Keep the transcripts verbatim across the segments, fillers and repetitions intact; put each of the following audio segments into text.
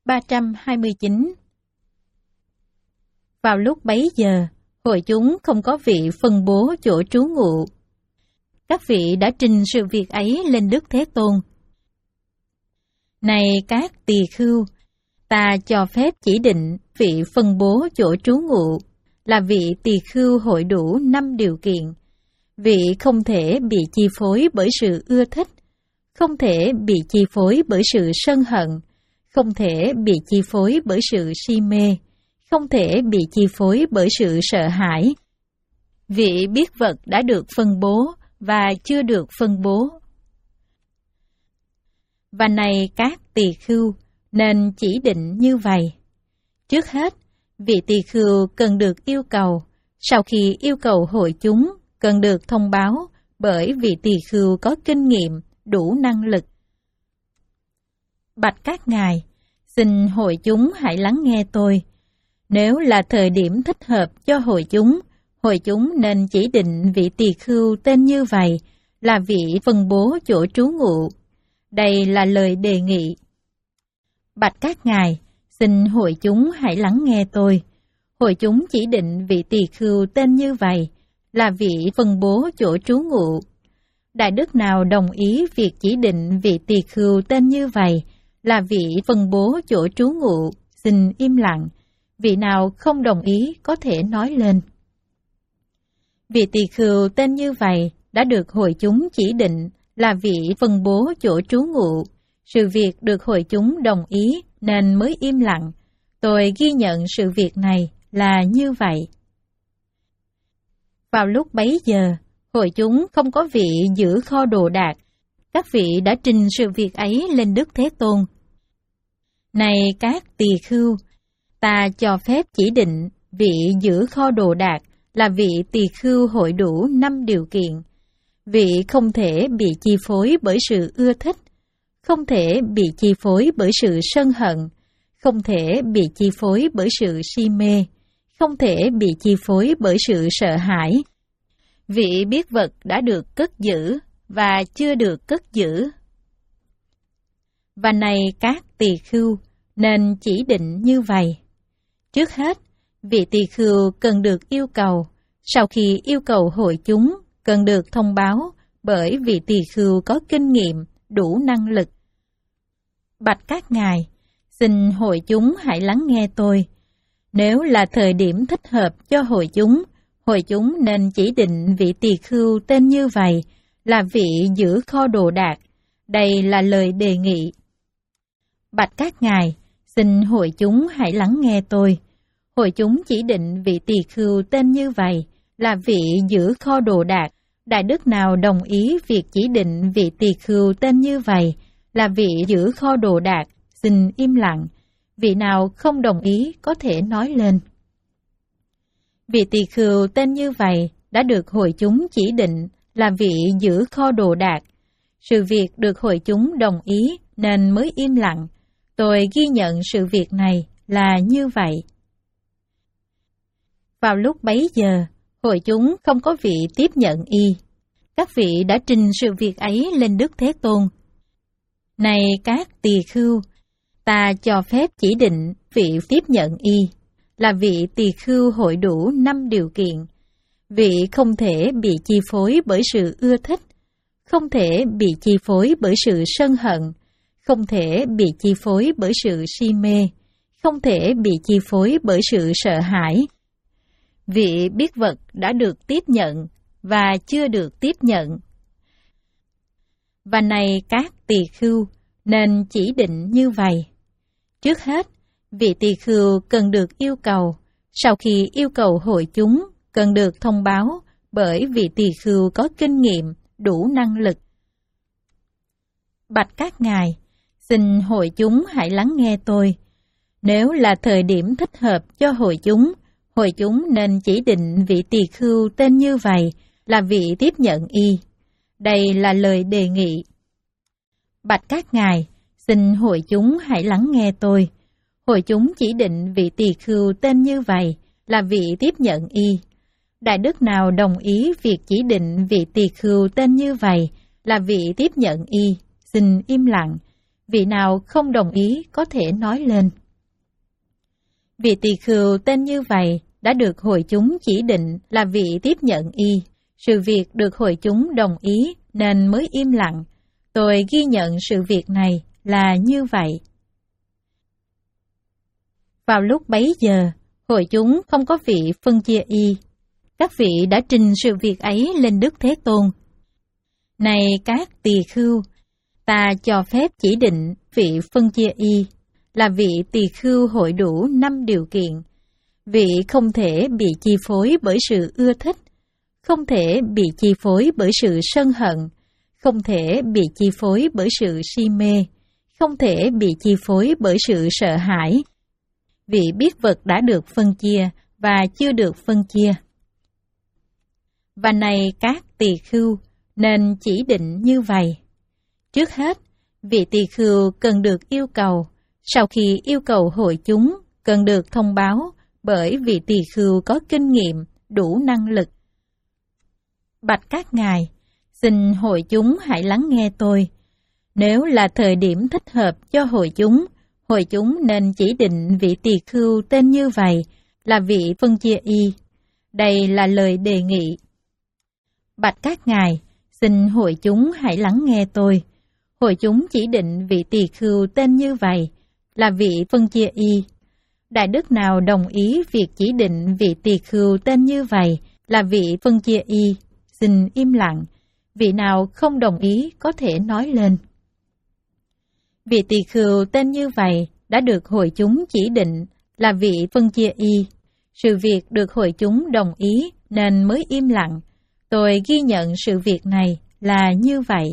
ba trăm hai mươi chín. Vào lúc bấy giờ, hội chúng không có vị phân bố chỗ trú ngụ. Các vị đã trình sự việc ấy lên Đức Thế Tôn. Này các tỳ khưu, ta cho phép chỉ định vị phân bố chỗ trú ngụ là vị tỳ khưu hội đủ năm điều kiện. Vị không thể bị chi phối bởi sự ưa thích, không thể bị chi phối bởi sự sân hận, không thể bị chi phối bởi sự si mê, không thể bị chi phối bởi sự sợ hãi. Vị biết vật đã được phân bố và chưa được phân bố. Và này các tỳ khưu, nên chỉ định như vậy. Trước hết, vị tỳ khưu cần được yêu cầu, sau khi yêu cầu hội chúng, cần được thông báo bởi vị tỳ khưu có kinh nghiệm, đủ năng lực. Bạch các ngài, xin hội chúng hãy lắng nghe tôi. Nếu là thời điểm thích hợp cho hội chúng, hội chúng nên chỉ định vị tỳ khưu tên như vậy là vị phân bố chỗ trú ngụ. Đây là lời đề nghị. Bạch các ngài, xin hội chúng hãy lắng nghe tôi. Hội chúng chỉ định vị tỳ khưu tên như vậy là vị phân bố chỗ trú ngụ. Đại đức nào đồng ý việc chỉ định vị tỳ khưu tên như vậy là vị phân bố chỗ trú ngụ, xin im lặng. Vị nào không đồng ý có thể nói lên. Vị tỳ khưu tên như vậy đã được hội chúng chỉ định là vị phân bố chỗ trú ngụ. Sự việc được hội chúng đồng ý nên mới im lặng. Tôi ghi nhận sự việc này là như vậy. Vào lúc bấy giờ, hội chúng không có vị giữ kho đồ đạc. Các vị đã trình sự việc ấy lên Đức Thế Tôn. Này các tỳ khưu, ta cho phép chỉ định vị giữ kho đồ đạc là vị tỳ khưu hội đủ năm điều kiện. Vị không thể bị chi phối bởi sự ưa thích, không thể bị chi phối bởi sự sân hận, không thể bị chi phối bởi sự si mê, không thể bị chi phối bởi sự sợ hãi. Vị biết vật đã được cất giữ và chưa được cất giữ. Và này các tỳ khưu, nên chỉ định như vậy. Trước hết, vị tỳ khưu cần được yêu cầu, sau khi yêu cầu hội chúng, cần được thông báo bởi vị tỳ khưu có kinh nghiệm, đủ năng lực. Bạch các ngài, xin hội chúng hãy lắng nghe tôi. Nếu là thời điểm thích hợp cho hội chúng, hội chúng nên chỉ định vị tỳ khưu tên như vậy là vị giữ kho đồ đạc. Đây là lời đề nghị. Bạch các ngài, xin hội chúng hãy lắng nghe tôi. Hội chúng chỉ định vị tỳ khưu tên như vậy là vị giữ kho đồ đạc. Đại đức nào đồng ý việc chỉ định vị tỳ khưu tên như vậy là vị giữ kho đồ đạc, xin im lặng. Vị nào không đồng ý có thể nói lên. Vị tỳ khưu tên như vậy đã được hội chúng chỉ định là vị giữ kho đồ đạc. Sự việc được hội chúng đồng ý nên mới im lặng. Tôi ghi nhận sự việc này là như vậy. Vào lúc bấy giờ, hội chúng không có vị tiếp nhận y. Các vị đã trình sự việc ấy lên Đức Thế Tôn. Này các tỳ khưu, ta cho phép chỉ định vị tiếp nhận y là vị tỳ khưu hội đủ năm điều kiện. Vị không thể bị chi phối bởi sự ưa thích, không thể bị chi phối bởi sự sân hận, không thể bị chi phối bởi sự si mê, không thể bị chi phối bởi sự sợ hãi. Vị biết vật đã được tiếp nhận và chưa được tiếp nhận. Và này các tỳ khưu, nên chỉ định như vậy. Trước hết, vị tỳ khưu cần được yêu cầu, sau khi yêu cầu hội chúng, cần được thông báo bởi vị tỳ khưu có kinh nghiệm, đủ năng lực. Bạch các ngài, xin hội chúng hãy lắng nghe tôi. Nếu là thời điểm thích hợp cho hội chúng, hội chúng nên chỉ định vị tỳ khưu tên như vậy là vị tiếp nhận y. Đây là lời đề nghị. Bạch các ngài, xin hội chúng hãy lắng nghe tôi. Hội chúng chỉ định vị tỳ khưu tên như vậy là vị tiếp nhận y. Đại đức nào đồng ý việc chỉ định vị tỳ khưu tên như vậy là vị tiếp nhận y, xin im lặng. vị nào không đồng ý có thể nói lên. Vị tỳ khưu tên như vậy đã được hội chúng chỉ định là vị tiếp nhận y. Sự việc được hội chúng đồng ý nên mới im lặng. Tôi ghi nhận sự việc này là như vậy. Vào lúc bấy giờ, hội chúng không có vị phân chia y. Các vị đã trình sự việc ấy lên Đức Thế Tôn. Này các tỳ khưu, ta cho phép chỉ định vị phân chia y là vị tỳ khưu hội đủ năm điều kiện. Vị không thể bị chi phối bởi sự ưa thích, không thể bị chi phối bởi sự sân hận, không thể bị chi phối bởi sự si mê, không thể bị chi phối bởi sự sợ hãi. Vị biết vật đã được phân chia và chưa được phân chia. Và này các tỳ khưu, nên chỉ định như vậy. Trước hết, vị tỳ khưu cần được yêu cầu. Sau khi yêu cầu hội chúng, cần được thông báo bởi vị tỳ khưu có kinh nghiệm, đủ năng lực. Bạch các ngài, xin hội chúng hãy lắng nghe tôi. Nếu là thời điểm thích hợp cho hội chúng, hội chúng nên chỉ định vị tỳ khưu tên như vậy là vị phân chia y. Đây là lời đề nghị. Bạch các ngài, xin hội chúng hãy lắng nghe tôi. Hội chúng chỉ định vị tỳ khưu tên như vậy là vị phân chia y. Đại đức nào đồng ý việc chỉ định vị tỳ khưu tên như vậy là vị phân chia y, xin im lặng. Vị nào không đồng ý có thể nói lên. Vị tỳ khưu tên như vậy đã được hội chúng chỉ định là vị phân chia y. Sự việc được hội chúng đồng ý nên mới im lặng. Tôi ghi nhận sự việc này là như vậy.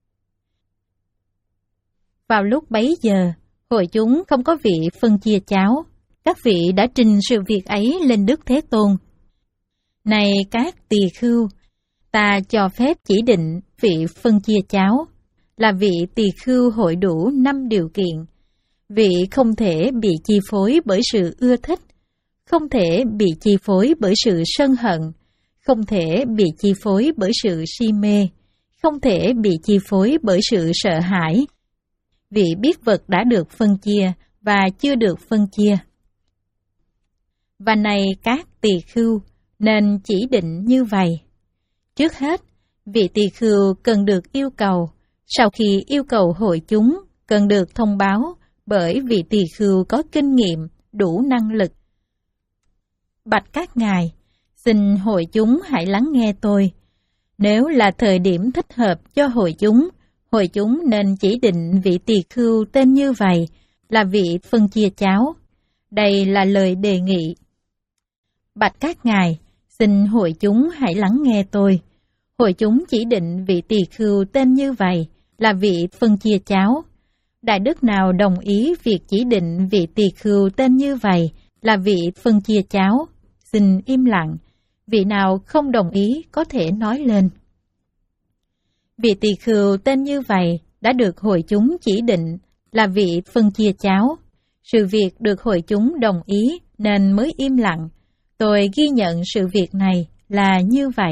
Vào lúc bấy giờ, hội chúng không có vị phân chia cháo. Các vị đã trình sự việc ấy lên Đức Thế Tôn. Này các tỳ khưu, ta cho phép chỉ định vị phân chia cháo là vị tỳ khưu hội đủ năm điều kiện. Vị không thể bị chi phối bởi sự ưa thích, không thể bị chi phối bởi sự sân hận, không thể bị chi phối bởi sự si mê, không thể bị chi phối bởi sự sợ hãi. Vị biết vật đã được phân chia và chưa được phân chia. Và này các tỳ khưu, nên chỉ định như vậy. Trước hết, vị tỳ khưu cần được yêu cầu. Sau khi yêu cầu hội chúng, cần được thông báo bởi vị tỳ khưu có kinh nghiệm, đủ năng lực. Bạch các ngài, xin hội chúng hãy lắng nghe tôi. Nếu là thời điểm thích hợp cho hội chúng, hội chúng nên chỉ định vị tỳ khưu tên như vậy là vị phân chia cháo. Đây là lời đề nghị. Bạch các ngài, xin hội chúng hãy lắng nghe tôi. Hội chúng chỉ định vị tỳ khưu tên như vậy là vị phân chia cháo. Đại đức nào đồng ý việc chỉ định vị tỳ khưu tên như vậy là vị phân chia cháo, xin im lặng. Vị nào không đồng ý có thể nói lên. Vị tỳ khưu tên như vậy đã được hội chúng chỉ định là vị phân chia cháo. Sự việc được hội chúng đồng ý nên mới im lặng. Tôi ghi nhận sự việc này là như vậy.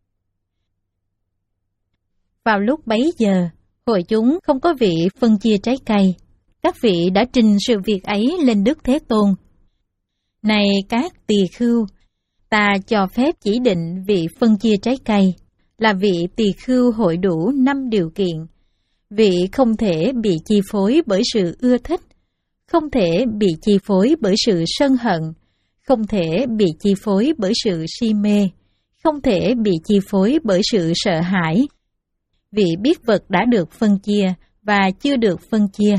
Vào lúc bấy giờ, hội chúng không có vị phân chia trái cây. Các vị đã trình sự việc ấy lên Đức Thế Tôn. Này các tỳ khưu, ta cho phép chỉ định vị phân chia trái cây là vị tỳ khưu hội đủ năm điều kiện. Vị không thể bị chi phối bởi sự ưa thích, không thể bị chi phối bởi sự sân hận, không thể bị chi phối bởi sự si mê, không thể bị chi phối bởi sự sợ hãi. Vị biết vật đã được phân chia và chưa được phân chia.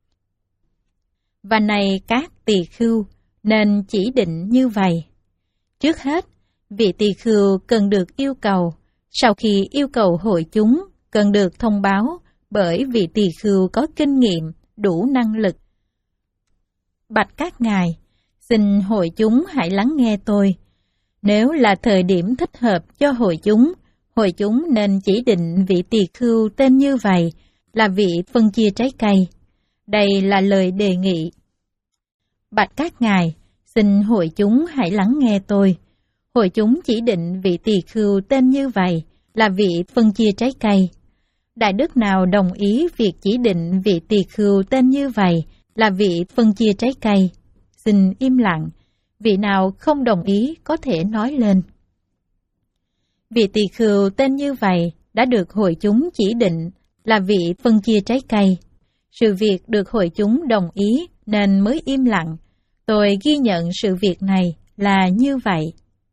Và này các tỳ khưu, nên chỉ định như vậy. Trước hết, vị tỳ khưu cần được yêu cầu. Sau khi yêu cầu hội chúng, cần được thông báo bởi vị tỳ khưu có kinh nghiệm, đủ năng lực. Bạch các ngài, xin hội chúng hãy lắng nghe tôi. Nếu là thời điểm thích hợp cho hội chúng, hội chúng nên chỉ định vị tỳ khưu tên như vậy là vị phân chia trái cây. Đây là lời đề nghị. Bạch các ngài, xin hội chúng hãy lắng nghe tôi. Hội chúng chỉ định vị tỳ khưu tên như vậy là vị phân chia trái cây. Đại đức nào đồng ý việc chỉ định vị tỳ khưu tên như vậy là vị phân chia trái cây? Xin im lặng. Vị nào không đồng ý có thể nói lên. Vị tỳ khưu tên như vậy đã được hội chúng chỉ định là vị phân chia trái cây. Sự việc được hội chúng đồng ý nên mới im lặng. Tôi ghi nhận sự việc này là như vậy.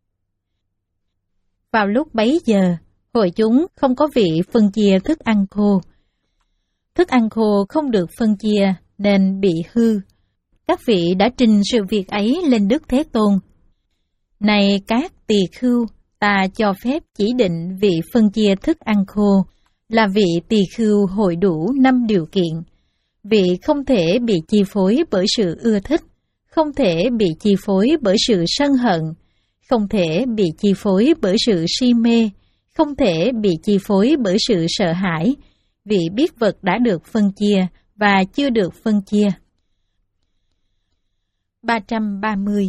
Vào lúc bấy giờ, hội chúng không có vị phân chia thức ăn khô. Thức ăn khô không được phân chia nên bị hư. Các vị đã trình sự việc ấy lên Đức Thế Tôn. Này các tỳ khưu, ta cho phép chỉ định vị phân chia thức ăn khô là vị tỳ khưu hội đủ năm điều kiện. Vị không thể bị chi phối bởi sự ưa thích, không thể bị chi phối bởi sự sân hận, không thể bị chi phối bởi sự si mê, không thể bị chi phối bởi sự sợ hãi, vì biết vật đã được phân chia và chưa được phân chia. ba trăm ba mươi.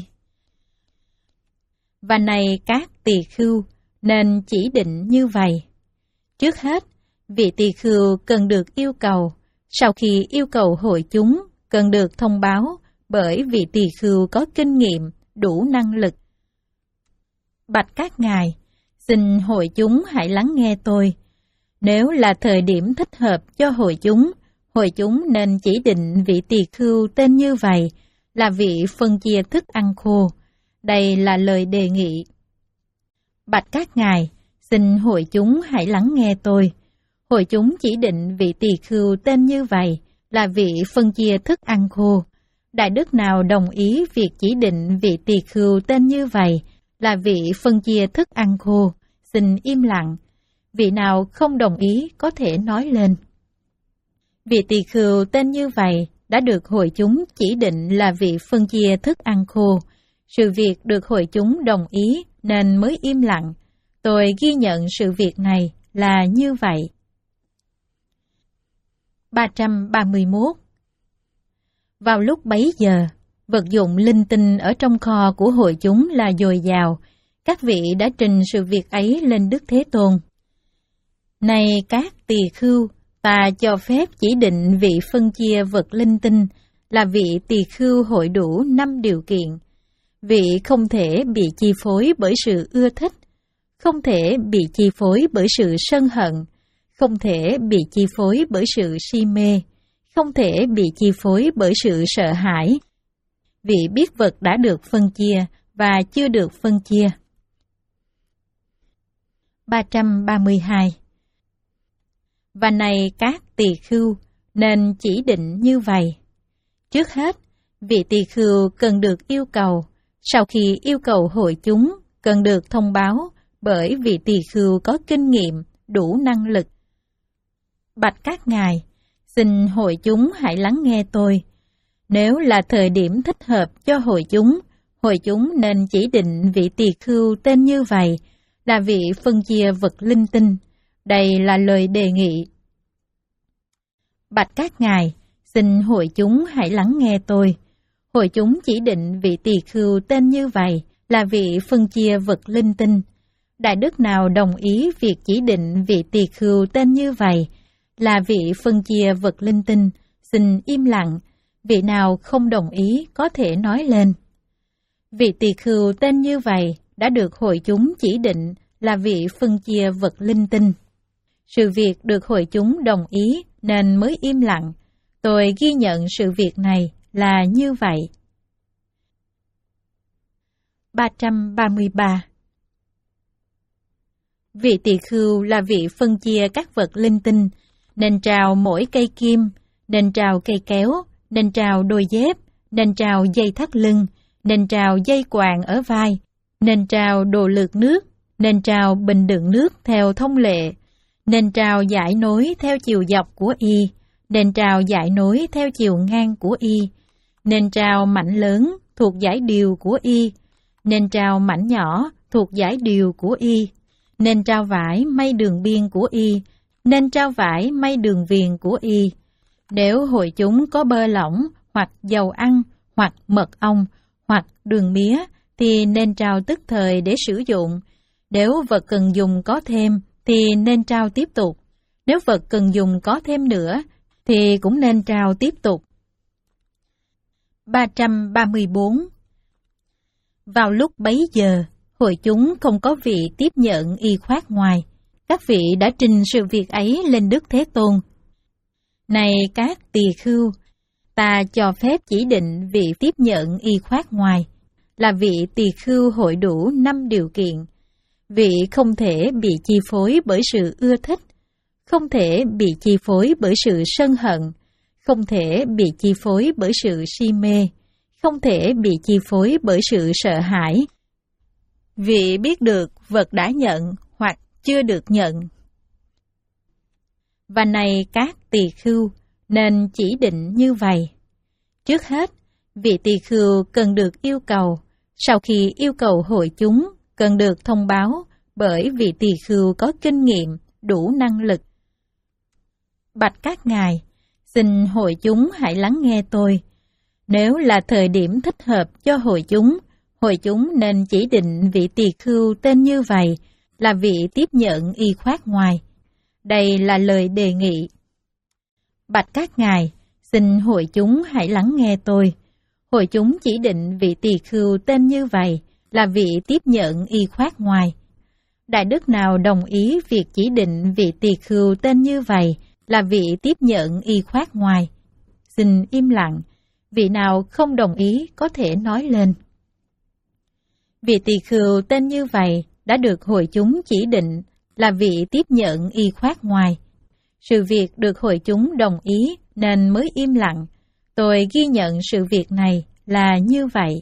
Và này các tỳ khưu, nên chỉ định như vậy. Trước hết, vị tỳ khưu cần được yêu cầu, sau khi yêu cầu hội chúng, cần được thông báo bởi vị tỳ khưu có kinh nghiệm, đủ năng lực. Bạch các ngài, xin hội chúng hãy lắng nghe tôi. Nếu là thời điểm thích hợp cho hội chúng, hội chúng nên chỉ định vị tỳ khưu tên như vậy là vị phân chia thức ăn khô. Đây là lời đề nghị. Bạch các ngài, xin hội chúng hãy lắng nghe tôi. Hội chúng chỉ định vị tỳ khưu tên như vậy là vị phân chia thức ăn khô. Đại đức nào đồng ý việc chỉ định vị tỳ khưu tên như vậy là vị phân chia thức ăn khô? Xin im lặng. Vị nào không đồng ý có thể nói lên. Vị tỳ khưu tên như vậy đã được hội chúng chỉ định là vị phân chia thức ăn khô. Sự việc được hội chúng đồng ý nên mới im lặng. Tôi ghi nhận sự việc này là như vậy. ba trăm ba mươi mốt. Vào lúc bấy giờ, vật dụng linh tinh ở trong kho của hội chúng là dồi dào. Các vị đã trình sự việc ấy lên Đức Thế Tôn. Này các tỳ khưu, ta cho phép chỉ định vị phân chia vật linh tinh là vị tỳ khưu hội đủ năm điều kiện. Vị không thể bị chi phối bởi sự ưa thích, không thể bị chi phối bởi sự sân hận, không thể bị chi phối bởi sự si mê, không thể bị chi phối bởi sự sợ hãi. Vị biết vật đã được phân chia và chưa được phân chia. ba trăm ba mươi hai. Và này các tỳ khưu, nên chỉ định như vậy. Trước hết, vị tỳ khưu cần được yêu cầu, sau khi yêu cầu hội chúng, cần được thông báo bởi vị tỳ khưu có kinh nghiệm, đủ năng lực. Bạch các ngài, xin hội chúng hãy lắng nghe tôi. Nếu là thời điểm thích hợp cho hội chúng, hội chúng nên chỉ định vị tỳ khưu tên như vậy là vị phân chia vật linh tinh. Đây là lời đề nghị. Bạch các ngài, xin hội chúng hãy lắng nghe tôi. Hội chúng chỉ định vị tỳ khưu tên như vậy là vị phân chia vật linh tinh. Đại đức nào đồng ý việc chỉ định vị tỳ khưu tên như vậy là vị phân chia vật linh tinh, xin im lặng. Vị nào không đồng ý có thể nói lên. Vị tỳ khưu tên như vậy đã được hội chúng chỉ định là vị phân chia vật linh tinh. Sự việc được hội chúng đồng ý nên mới im lặng. Tôi ghi nhận sự việc này là như vậy. ba trăm ba mươi ba. Vị tỳ khưu là vị phân chia các vật linh tinh, nên trao mỗi cây kim, nên trao cây kéo, nên trao đôi dép, nên trao dây thắt lưng, nên trao dây quàng ở vai, nên trao đồ lược nước, nên trao bình đựng nước theo thông lệ, nên trao dải nối theo chiều dọc của y, nên trao dải nối theo chiều ngang của y, nên trao mảnh lớn thuộc dải điều của y, nên trao mảnh nhỏ thuộc dải điều của y, nên trao vải may đường biên của y, nên trao vải may đường viền của y. Nếu hội chúng có bơ lỏng, hoặc dầu ăn, hoặc mật ong, hoặc đường mía, thì nên trao tức thời để sử dụng. Nếu vật cần dùng có thêm, thì nên trao tiếp tục. Nếu vật cần dùng có thêm nữa, thì cũng nên trao tiếp tục. ba trăm ba mươi bốn. Vào lúc bấy giờ, hội chúng không có vị tiếp nhận y khoát ngoài. Các vị đã trình sự việc ấy lên Đức Thế Tôn. Này các tỳ khưu, ta cho phép chỉ định vị tiếp nhận y khoát ngoài, là vị tỳ khưu hội đủ năm điều kiện. Vị không thể bị chi phối bởi sự ưa thích, không thể bị chi phối bởi sự sân hận, không thể bị chi phối bởi sự si mê, không thể bị chi phối bởi sự sợ hãi. Vị biết được vật đã nhận hoặc chưa được nhận. Và này các tỳ khưu, nên chỉ định như vậy. Trước hết, vị tỳ khưu cần được yêu cầu, sau khi yêu cầu hội chúng, cần được thông báo bởi vị tỳ khưu có kinh nghiệm, đủ năng lực. Bạch các ngài, xin hội chúng hãy lắng nghe tôi. Nếu là thời điểm thích hợp cho hội chúng, hội chúng nên chỉ định vị tỳ khưu tên như vậy, là vị tiếp nhận y khoát ngoài. Đây là lời đề nghị. Bạch các ngài, xin hội chúng hãy lắng nghe tôi. Hội chúng chỉ định vị tỳ khưu tên như vậy, là vị tiếp nhận y khoát ngoài. Đại đức nào đồng ý việc chỉ định vị tỳ khưu tên như vậy, là vị tiếp nhận y khoát ngoài? Xin im lặng. Vị nào không đồng ý có thể nói lên. Vị tỳ khưu tên như vậy đã được hội chúng chỉ định, là vị tiếp nhận y khoát ngoài. Sự việc được hội chúng đồng ý nên mới im lặng. Tôi ghi nhận sự việc này là như vậy.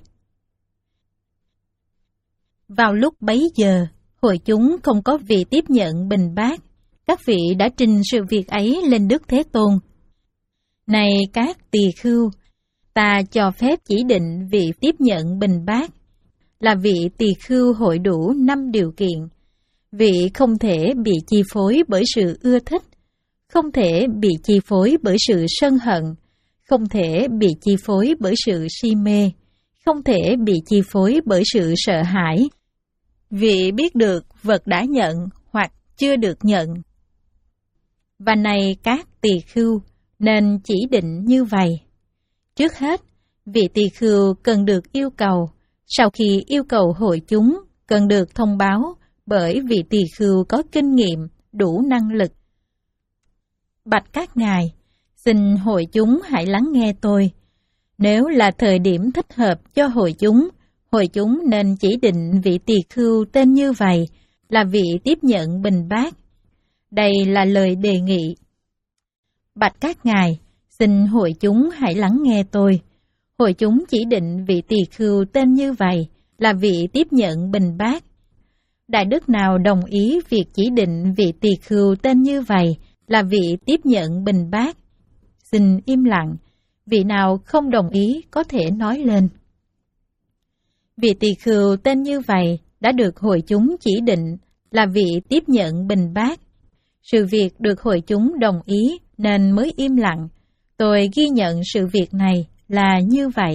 Vào lúc bấy giờ, hội chúng không có vị tiếp nhận bình bát. Các vị đã trình sự việc ấy lên Đức Thế Tôn. Này các tỳ khưu, ta cho phép chỉ định vị tiếp nhận bình bát, là vị tỳ khưu hội đủ năm điều kiện. Vị không thể bị chi phối bởi sự ưa thích, không thể bị chi phối bởi sự sân hận, không thể bị chi phối bởi sự si mê, không thể bị chi phối bởi sự sợ hãi. Vị biết được vật đã nhận hoặc chưa được nhận. Và này các tỳ khưu, nên chỉ định như vậy. Trước hết, vị tỳ khưu cần được yêu cầu, sau khi yêu cầu hội chúng, cần được thông báo bởi vị tỳ khưu có kinh nghiệm, đủ năng lực. Bạch các ngài, xin hội chúng hãy lắng nghe tôi. Nếu là thời điểm thích hợp cho hội chúng, hội chúng nên chỉ định vị tỳ khưu tên như vậy, là vị tiếp nhận bình bát. Đây là lời đề nghị. Bạch các ngài, xin hội chúng hãy lắng nghe tôi. Hội chúng chỉ định vị tỳ khưu tên như vậy, là vị tiếp nhận bình bát. Đại đức nào đồng ý việc chỉ định vị tỳ khưu tên như vậy, là vị tiếp nhận bình bát? Xin im lặng. Vị nào không đồng ý có thể nói lên. Vị tỳ khưu tên như vậy đã được hội chúng chỉ định, là vị tiếp nhận bình bát. Sự việc được hội chúng đồng ý nên mới im lặng. Tôi ghi nhận sự việc này là như vậy.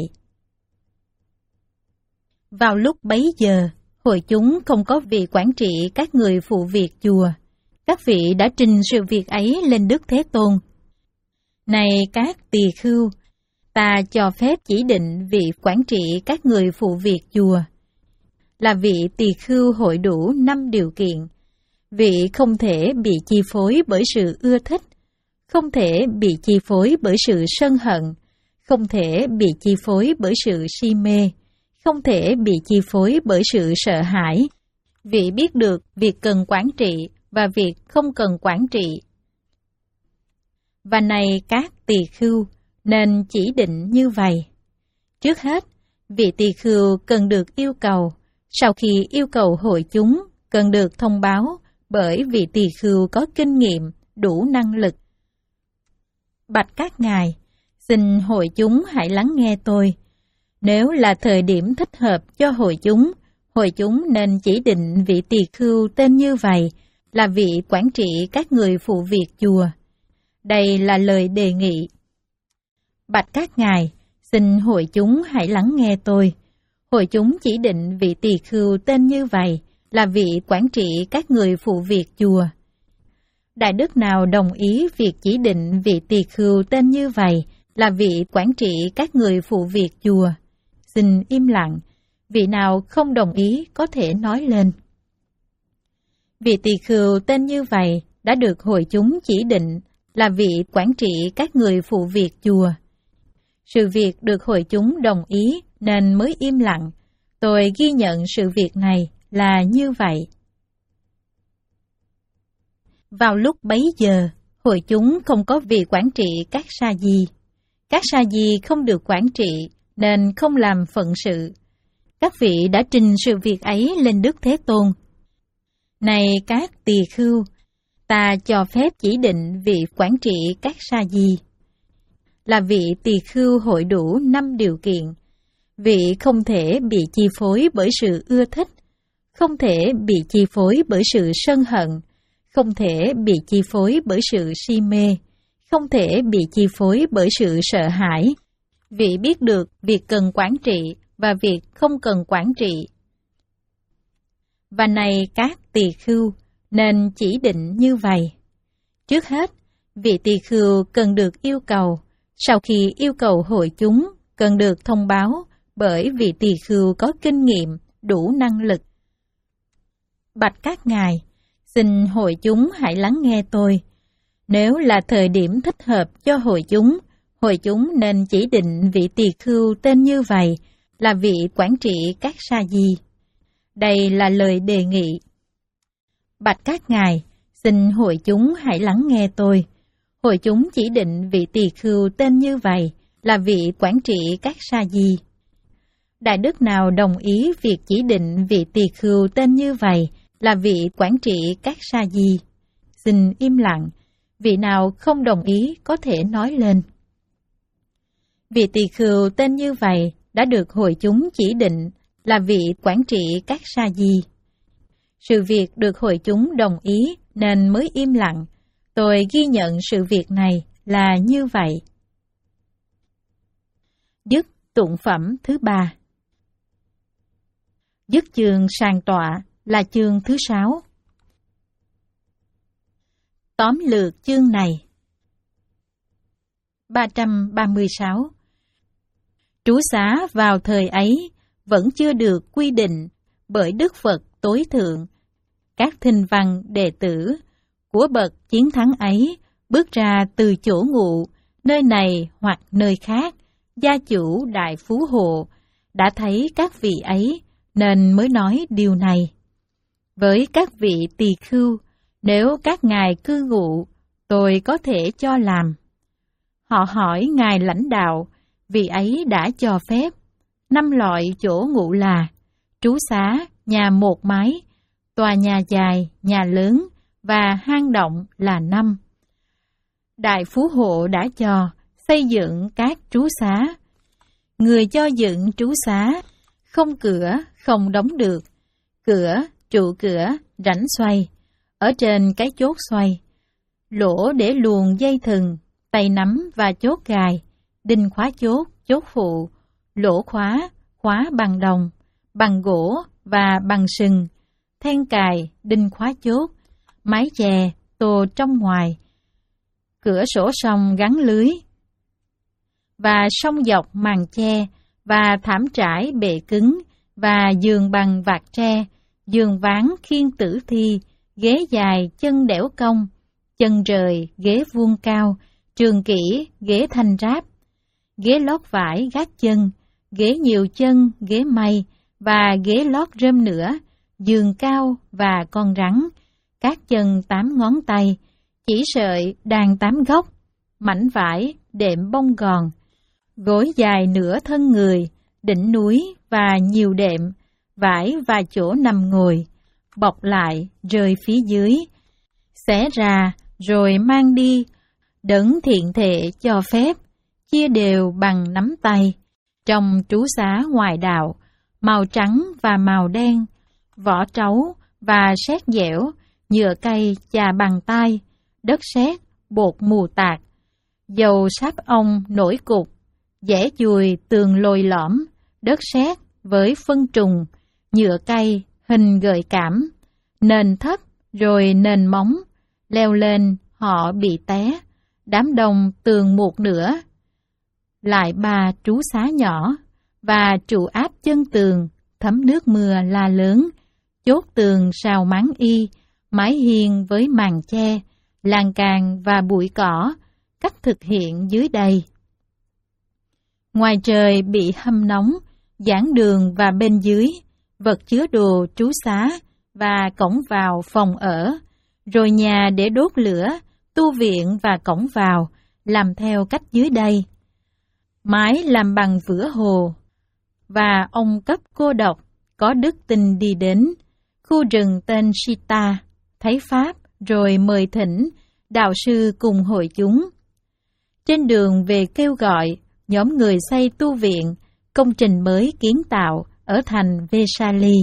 Vào lúc bấy giờ, hội chúng không có vị quản trị các người phụ việc chùa. Các vị đã trình sự việc ấy lên Đức Thế Tôn. Này các tỳ khưu, ta cho phép chỉ định vị quản trị các người phụ việc chùa, là vị tỳ khưu hội đủ năm điều kiện. Vị không thể bị chi phối bởi sự ưa thích, không thể bị chi phối bởi sự sân hận, không thể bị chi phối bởi sự si mê, không thể bị chi phối bởi sự sợ hãi. Vị biết được việc cần quản trị và việc không cần quản trị. Và này các tỳ khưu, nên chỉ định như vậy. Trước hết, vị tỳ khưu cần được yêu cầu, sau khi yêu cầu hội chúng, cần được thông báo bởi vị tỳ khưu có kinh nghiệm, đủ năng lực. Bạch các ngài, xin hội chúng hãy lắng nghe tôi. Nếu là thời điểm thích hợp cho hội chúng, hội chúng nên chỉ định vị tỳ khưu tên như vậy, là vị quản trị các người phụ việc chùa. Đây là lời đề nghị. Bạch các ngài, xin hội chúng hãy lắng nghe tôi. Hội chúng chỉ định vị tỳ khưu tên như vậy, là vị quản trị các người phụ việc chùa. Đại đức nào đồng ý việc chỉ định vị tỳ khưu tên như vậy là vị quản trị các người phụ việc chùa? Xin im lặng. Vị nào không đồng ý có thể nói lên. Vị tỳ khưu tên như vậy đã được hội chúng chỉ định là vị quản trị các người phụ việc chùa. Sự việc được hội chúng đồng ý nên mới im lặng. Tôi ghi nhận sự việc này là như vậy. Vào lúc bấy giờ, hội chúng không có vị quản trị các sa di. Các sa di không được quản trị nên không làm phận sự. Các vị đã trình sự việc ấy lên Đức Thế Tôn. Này các tỳ khưu, ta cho phép chỉ định vị quản trị các sa di. Là vị tỳ khưu hội đủ năm điều kiện. Vị không thể bị chi phối bởi sự ưa thích, không thể bị chi phối bởi sự sân hận, không thể bị chi phối bởi sự si mê, không thể bị chi phối bởi sự sợ hãi. Vị biết được việc cần quản trị và việc không cần quản trị. Và này các tỳ khưu, nên chỉ định như vậy. Trước hết, vị tỳ khưu cần được yêu cầu. Sau khi yêu cầu hội chúng, cần được thông báo bởi vị tỳ khưu có kinh nghiệm, đủ năng lực. Bạch các ngài, xin hội chúng hãy lắng nghe tôi. Nếu là thời điểm thích hợp cho hội chúng, hội chúng nên chỉ định vị tỳ khưu tên như vậy là vị quản trị các sa di. Đây là lời đề nghị. Bạch các ngài, xin hội chúng hãy lắng nghe tôi. Hội chúng chỉ định vị tỳ khưu tên như vậy là vị quản trị các sa di. Đại đức nào đồng ý việc chỉ định vị tỳ khưu tên như vậy là vị quản trị các sa di? Xin im lặng. Vị nào không đồng ý có thể nói lên. Vị tỳ khưu tên như vậy đã được hội chúng chỉ định là vị quản trị các sa di. Sự việc được hội chúng đồng ý nên mới im lặng. Tôi ghi nhận sự việc này là như vậy. Dứt tụng phẩm thứ ba. Dứt chương sàng tọa là chương thứ sáu. Tóm lược chương này. ba trăm ba mươi sáu. Trú xá vào thời ấy vẫn chưa được quy định bởi Đức Phật tối thượng. Các thinh văn đệ tử của bậc chiến thắng ấy bước ra từ chỗ ngụ, nơi này hoặc nơi khác, gia chủ đại phú hộ đã thấy các vị ấy nên mới nói điều này. Với các vị tỳ khưu, nếu các ngài cư ngụ, tôi có thể cho làm. Họ hỏi ngài lãnh đạo, vị ấy đã cho phép. Năm loại chỗ ngụ là trú xá, nhà một mái, tòa nhà dài, nhà lớn và hang động là năm. Đại phú hộ đã cho xây dựng các trú xá. Người cho dựng trú xá, không cửa, không đóng được. Cửa, trụ cửa, rãnh xoay. Ở trên cái chốt xoay. Lỗ để luồn dây thừng, tay nắm và chốt gài. Đinh khóa chốt, chốt phụ. Lỗ khóa, khóa bằng đồng, bằng gỗ và bằng sừng. Then cài, đinh khóa chốt. Mái chè, tô trong ngoài. Cửa sổ song gắn lưới. Và song dọc màn che, và thảm trải bệ cứng, và giường bằng vạt tre, giường ván khiên tử thi, ghế dài chân đẽo cong, chân rời ghế vuông cao, trường kỷ ghế thanh ráp, ghế lót vải gác chân, ghế nhiều chân ghế mây, và ghế lót rơm nữa, giường cao và con rắn, các chân tám ngón tay, chỉ sợi đàn tám góc, mảnh vải đệm bông gòn, gối dài nửa thân người, đỉnh núi và nhiều đệm, vải và chỗ nằm ngồi, bọc lại rơi phía dưới, xé ra rồi mang đi, đấng thiện thệ cho phép, chia đều bằng nắm tay, trong trú xá ngoài đạo, màu trắng và màu đen, vỏ trấu và sét dẻo, nhựa cây chà bằng tay, đất sét, bột mù tạt, dầu sáp ong nổi cục, dẻ chùi tường lồi lõm, đất sét với phân trùng, nhựa cây hình gợi cảm, nền thấp rồi nền móng, Leo lên, họ bị té, đám đông tường một nửa. Lại ba trú xá nhỏ, và trụ áp chân tường, thấm nước mưa la lớn, chốt tường rào máng y, mái hiên với màn che, lan can và bụi cỏ, cách thực hiện dưới đây. Ngoài trời bị hâm nóng, giảng đường và bên dưới, vật chứa đồ trú xá và cổng vào phòng ở, rồi nhà để đốt lửa, tu viện và cổng vào, làm theo cách dưới đây. Mái làm bằng vữa hồ, và ông cấp cô độc, có đức tin đi đến, khu rừng tên Sita, thấy Pháp, rồi mời thỉnh, đạo sư cùng hội chúng. Trên đường về kêu gọi, nhóm người xây tu viện, công trình mới kiến tạo ở thành Vesali.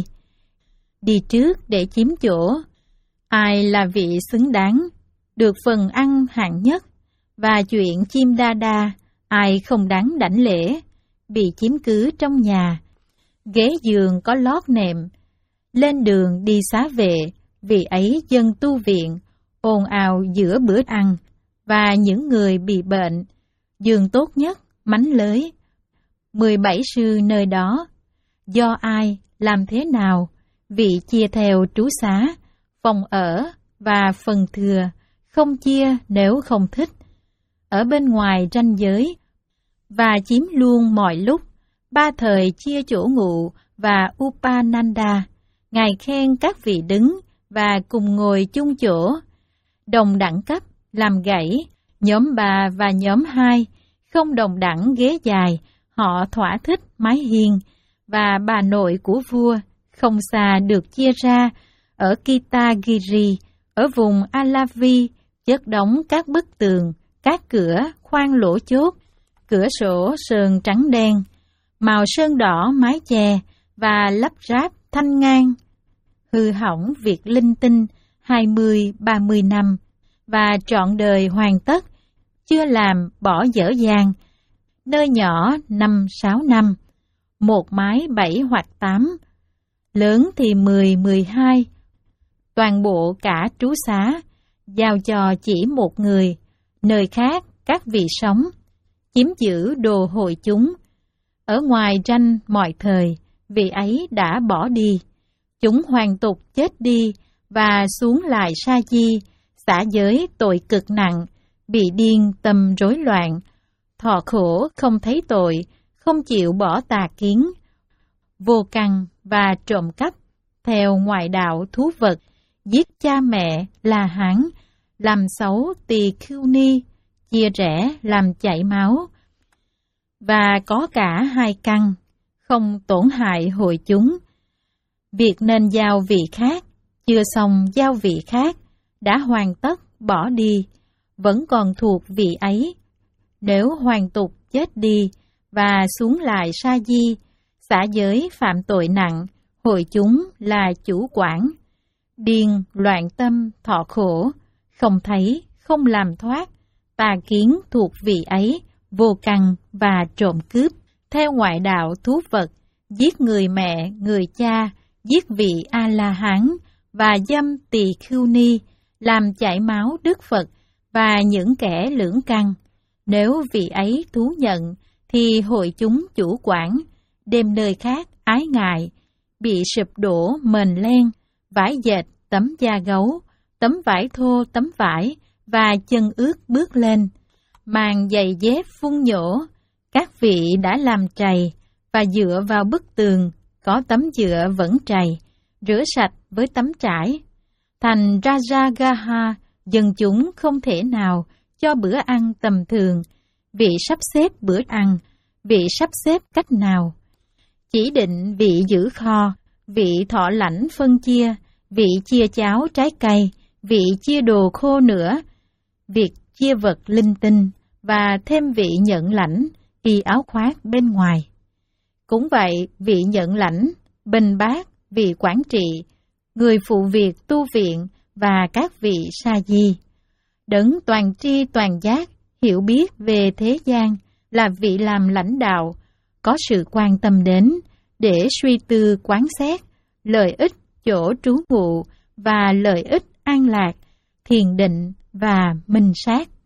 Đi trước để chiếm chỗ, ai là vị xứng đáng, được phần ăn hạng nhất, và chuyện chim đa đa, ai không đáng đảnh lễ, bị chiếm cứ trong nhà. Ghế giường có lót nệm, lên đường đi xá về, vì ấy dân tu viện, ồn ào giữa bữa ăn, và những người bị bệnh, giường tốt nhất, mánh lới. mười bảy sư nơi đó, do ai, làm thế nào, vị chia theo trú xá, phòng ở và phần thừa, không chia nếu không thích, ở bên ngoài ranh giới, và chiếm luôn mọi lúc, ba thời chia chỗ ngụ và Upananda, Ngài khen các vị đứng và cùng ngồi chung chỗ, đồng đẳng cấp, làm gãy, nhóm ba và nhóm hai, không đồng đẳng ghế dài, họ thỏa thích mái hiên, và bà nội của vua, không xa được chia ra, ở Kitagiri, ở vùng Alavi, chất đóng các bức tường, các cửa, khoan lỗ chốt, cửa sổ sơn trắng đen, màu sơn đỏ mái che, và lắp ráp thanh ngang. Hư hỏng việc linh tinh hai mươi ba mươi năm, và trọn đời hoàn tất, chưa làm bỏ dở dang, nơi nhỏ năm sáu năm, một mái bảy hoặc tám, lớn thì mười mười hai, toàn bộ cả trú xá, giao cho chỉ một người, nơi khác các vị sống, chiếm giữ đồ hội chúng. Ở ngoài ranh mọi thời, vị ấy đã bỏ đi, chúng hoàn tục chết đi, và xuống lại sa di, xả giới tội cực nặng, bị điên tâm rối loạn, thọ khổ không thấy tội, không chịu bỏ tà kiến, vô căn và trộm cắp, theo ngoại đạo thú vật, giết cha mẹ là Hán, làm xấu tỳ khưu ni, chia rẽ làm chảy máu, và có cả hai căn, không tổn hại hội chúng. Việc nên giao vị khác, chưa xong giao vị khác, đã hoàn tất bỏ đi, vẫn còn thuộc vị ấy. Nếu hoàn tục chết đi, và xuống lại sa di, xả giới phạm tội nặng, hội chúng là chủ quản. Điên, loạn tâm, thọ khổ, không thấy, không làm thoát, tà kiến thuộc vị ấy, vô căn và trộm cướp, theo ngoại đạo thú vật, giết người mẹ, người cha, giết vị A-la-hán, và dâm tỳ khưu ni, làm chảy máu Đức Phật, và những kẻ lưỡng căn. Nếu vị ấy thú nhận, thì hội chúng chủ quản, đem nơi khác ái ngại, bị sụp đổ mền len, vải dệt, tấm da gấu, tấm vải thô, tấm vải, và chân ướt bước lên, màn giày dép phun nhổ. Các vị đã làm trầy, và dựa vào bức tường, có tấm dựa vẫn trầy, rửa sạch với tấm trải. Thành Rajagaha, dân chúng không thể nào cho bữa ăn tầm thường, vị sắp xếp bữa ăn, vị sắp xếp cách nào. Chỉ định vị giữ kho, vị thọ lãnh phân chia, vị chia cháo trái cây, vị chia đồ khô nữa, việc chia vật linh tinh, và thêm vị nhận lãnh, y áo khoác bên ngoài. Cũng vậy, vị nhận lãnh, bình bát, vị quản trị, người phụ việc tu viện, và các vị sa di. Đấng toàn tri toàn giác, hiểu biết về thế gian, là vị làm lãnh đạo, có sự quan tâm đến, để suy tư quán xét, lợi ích chỗ trú ngụ, và lợi ích an lạc, thiền định và minh sát.